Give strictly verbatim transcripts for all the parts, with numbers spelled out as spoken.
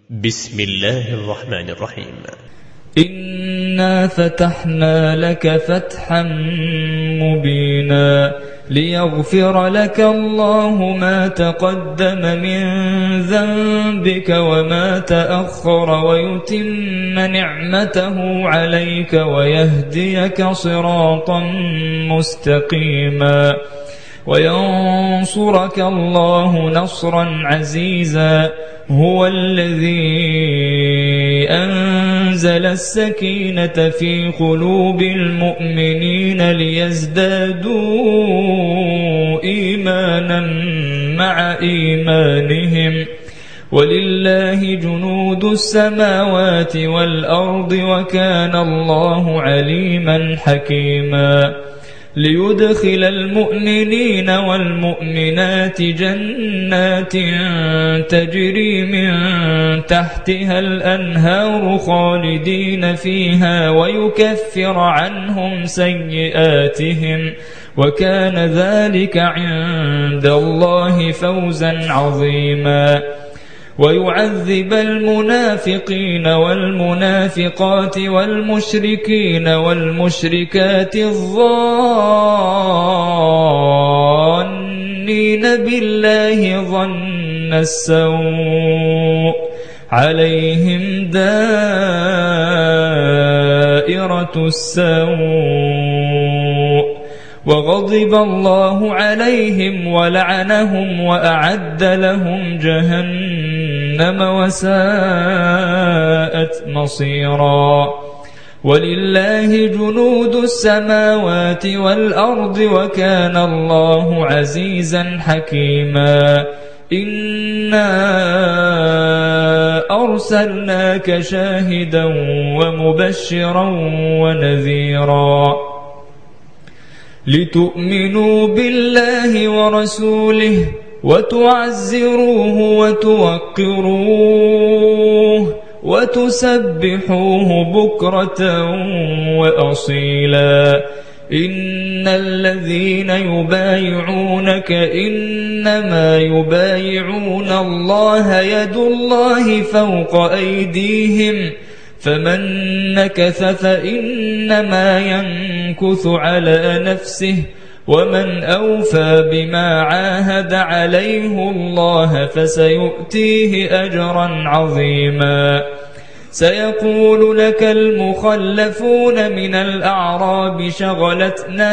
بسم الله الرحمن الرحيم. إنا فتحنا لك فتحا مبينا ليغفر لك الله ما تقدم من ذنبك وما تأخر ويتم نعمته عليك ويهديك صراطا مستقيما وينصرك الله نصرا عزيزا. هو الذي أنزل السكينة في قلوب المؤمنين ليزدادوا إيمانا مع إيمانهم ولله جنود السماوات والأرض وكان الله عليما حكيما. ليدخل المؤمنين والمؤمنات جنات تجري من تحتها الأنهار خالدين فيها ويكفر عنهم سيئاتهم وكان ذلك عند الله فوزا عظيما. ويعذب المنافقين والمنافقات والمشركين والمشركات الظانين بالله ظن السوء عليهم دائرة السوء وغضب الله عليهم ولعنهم وأعد لهم جهنم وساءت مصيرا. ولله جنود السماوات والأرض وكان الله عزيزا حكيما. إنا أرسلناك شاهدا ومبشرا ونذيرا لتؤمنوا بالله ورسوله وتعزروه وتوقروه وتسبحوه بكرة وأصيلا. إن الذين يبايعونك إنما يبايعون الله يد الله فوق أيديهم فمن نكث فإنما ينكث على نفسه ومن أوفى بما عاهد عليه الله فسيؤتيه أجرا عظيما. سيقول لك المخلفون من الأعراب شغلتنا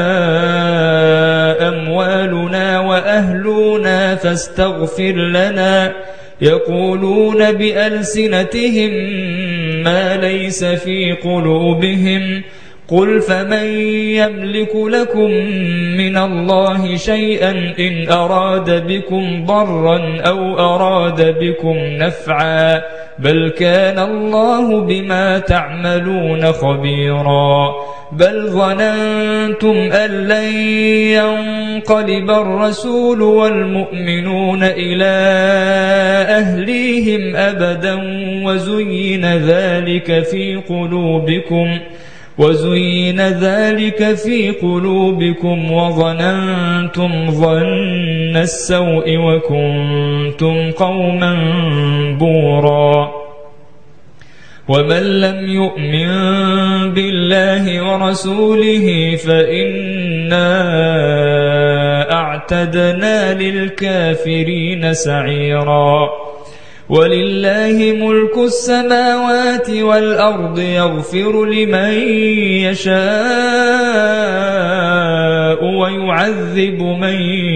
أموالنا وأهلنا فاستغفر لنا يقولون بألسنتهم ما ليس في قلوبهم قل فمن يملك لكم من الله شيئا إن أراد بكم ضرا أو أراد بكم نفعا بل كان الله بما تعملون خبيرا. بل ظننتم أن لن ينقلب الرسول والمؤمنون إلى أهليهم أبدا وزين ذلك في قلوبكم وزين ذلك في قلوبكم وظننتم ظن السوء وكنتم قوما بورا. ومن لم يؤمن بالله ورسوله فإنا أعتدنا للكافرين سعيرا. ولله ملك السماوات والأرض يغفر لمن يشاء ويعذب من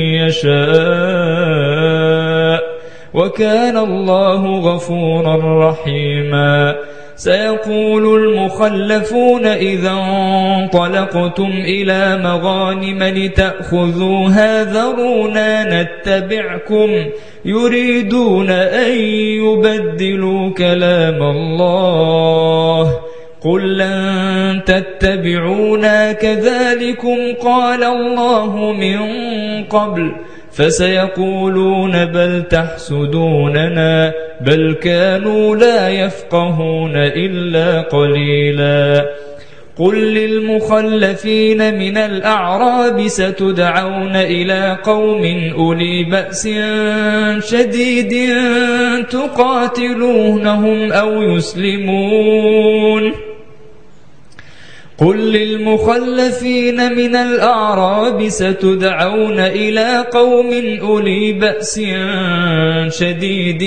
يشاء وكان الله غفورا رحيما. سيقول المخلفون إذا انطلقتم إلى مغانم لتأخذوها ذرونا نتبعكم يريدون أن يبدلوا كلام الله قل لن تتبعونا كذلكم قال الله من قبل فسيقولون بل تحسدوننا بل كانوا لا يفقهون إلا قليلا. قل للمخلفين من الأعراب ستدعون إلى قوم أولي بأس شديد تقاتلونهم أو يسلمون قل للمخلفين من الأعراب ستدعون إلى قوم أولي بأس شديد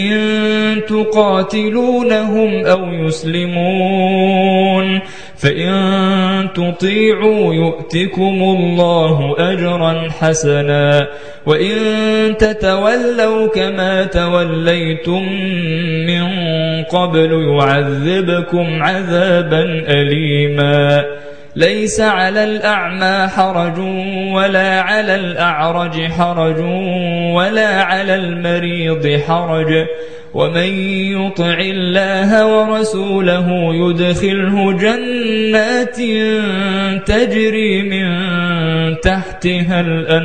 تقاتلونهم أو يسلمون فإن تطيعوا يؤتكم الله أجرا حسنا وإن تتولوا كما توليتم من قبل يعذبكم عذابا أليما ليس على الأعمى حرج ولا على الأعرج حرج ولا على المريض حرج ومن يطع الله ورسوله يدخله جنات تجري من تحتها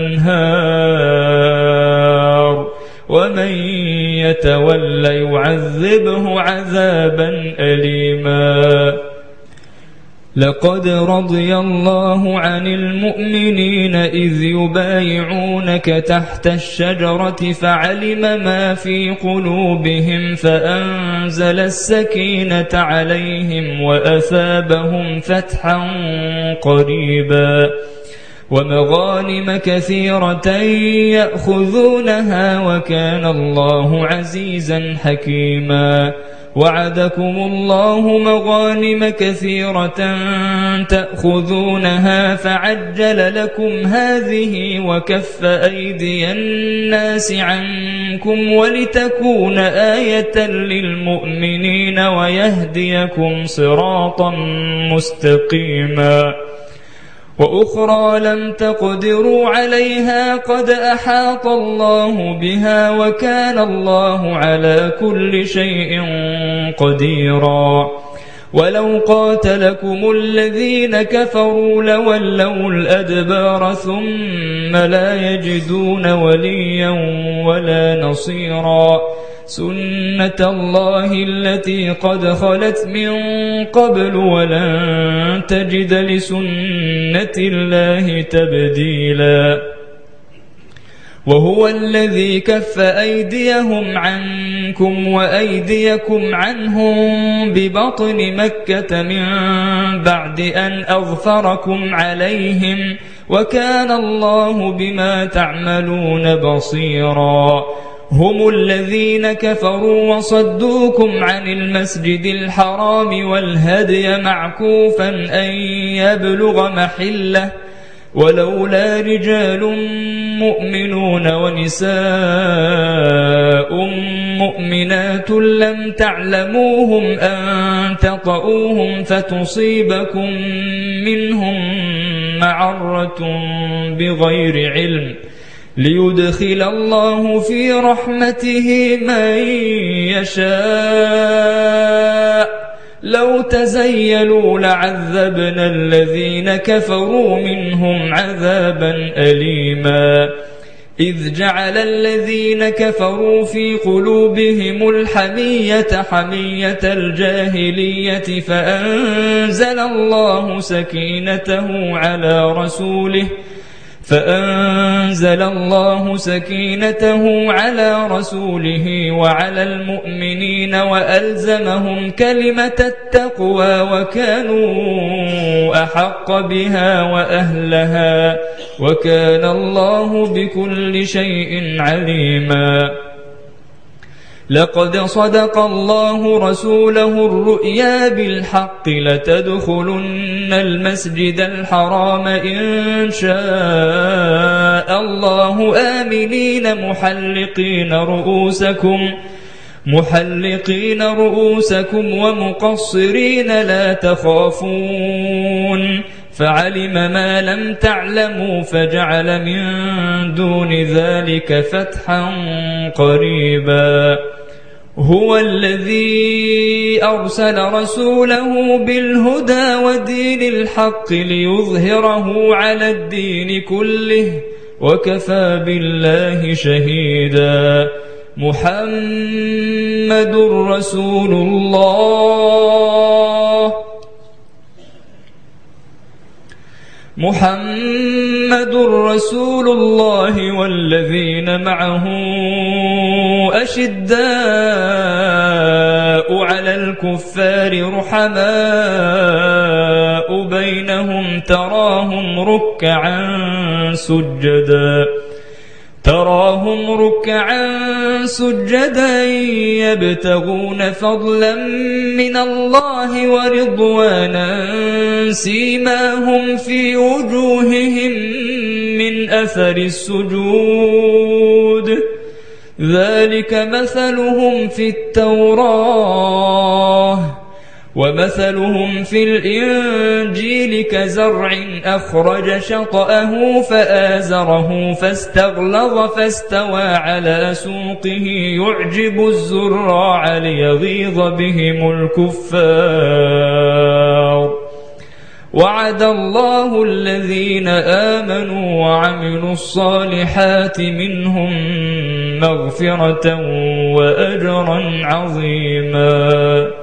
الأنهار ومن يتول يعذبه عذابا أليما لقد رضي الله عن المؤمنين إذ يبايعونك تحت الشجرة فعلم ما في قلوبهم فأنزل السكينة عليهم وأثابهم فتحا قريبا ومغانم كثيرة يأخذونها وكان الله عزيزا حكيما وعدكم الله مغانم كثيرة تأخذونها فعجل لكم هذه وكف أيدي الناس عنكم ولتكون آية للمؤمنين ويهديكم صراطا مستقيما وأخرى لم تقدروا عليها قد أحاط الله بها وكان الله على كل شيء قديرا ولو قاتلكم الذين كفروا لولوا الأدبار ثم لا يجدون وليا ولا نصيرا سنة الله التي قد خلت من قبل ولن تجد لسنة الله تبديلا وهو الذي كف أيديهم عنكم وأيديكم عنهم ببطن مكة من بعد أن أظفركم عليهم وكان الله بما تعملون بصيرا هم الذين كفروا وصدوكم عن المسجد الحرام والهدي معكوفا أن يبلغ محله ولولا رجال مؤمنون ونساء مؤمنات لم تعلموهم أن تطؤوهم فتصيبكم منهم معرة بغير علم ليدخل الله في رحمته من يشاء لو تزيلوا لعذبنا الذين كفروا منهم عذابا أليما إذ جعل الذين كفروا في قلوبهم الحمية حمية الجاهلية فأنزل الله سكينته على رسوله فأنزل الله سكينته على رسوله وعلى المؤمنين وألزمهم كلمة التقوى وكانوا أحق بها وأهلها وكان الله بكل شيء عليما لقد صدق الله رسوله الرؤيا بالحق لتدخلن المسجد الحرام إن شاء الله آمنين محلقين رؤوسكم محلقين رؤوسكم ومقصرين لا تخافون فعلم ما لم تعلموا فجعل من دون ذلك فتحا قريبا هو الذي أرسل رسوله بالهدى ودين الحق ليظهره على الدين كله وكفى بالله شهيدا محمد رسول الله محمد رسول الله والذين معه أشداء على الكفار رحماء بينهم تراهم ركعا سجدا تراهم ركعا سجدا يبتغون فضلا من الله ورضوانا سيماهم في وجوههم من أثر السجود ذلك مثلهم في التوراة ومثلهم في الإنجيل كزرع أخرج شطأه فآزره فاستغلظ فاستوى على سوقه يعجب الزراع ليغيظ بهم الكفار وعد الله الذين آمنوا وعملوا الصالحات منهم مغفرة وأجرا عظيما